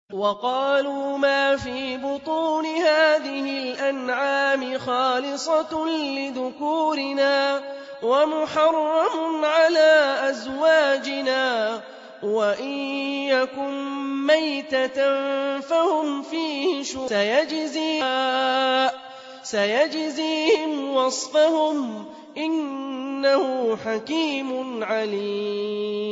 وَقَالُوا مَا فِي بُطُونِ هَٰذِهِ الْأَنْعَامِ خَالِصَةٌ لِّذُكُورِنَا وَمُحَرَّمٌ عَلَىٰ أَزْوَاجِنَا وَإِن يَكُن مَّيْتَةً فَهُمْ فِيهِ شُرَكَاءُ سَيَجْزِيهِمْ وَصْفَهُمْ ۚ إِنَّهُ حَكِيمٌ عَلِيمٌ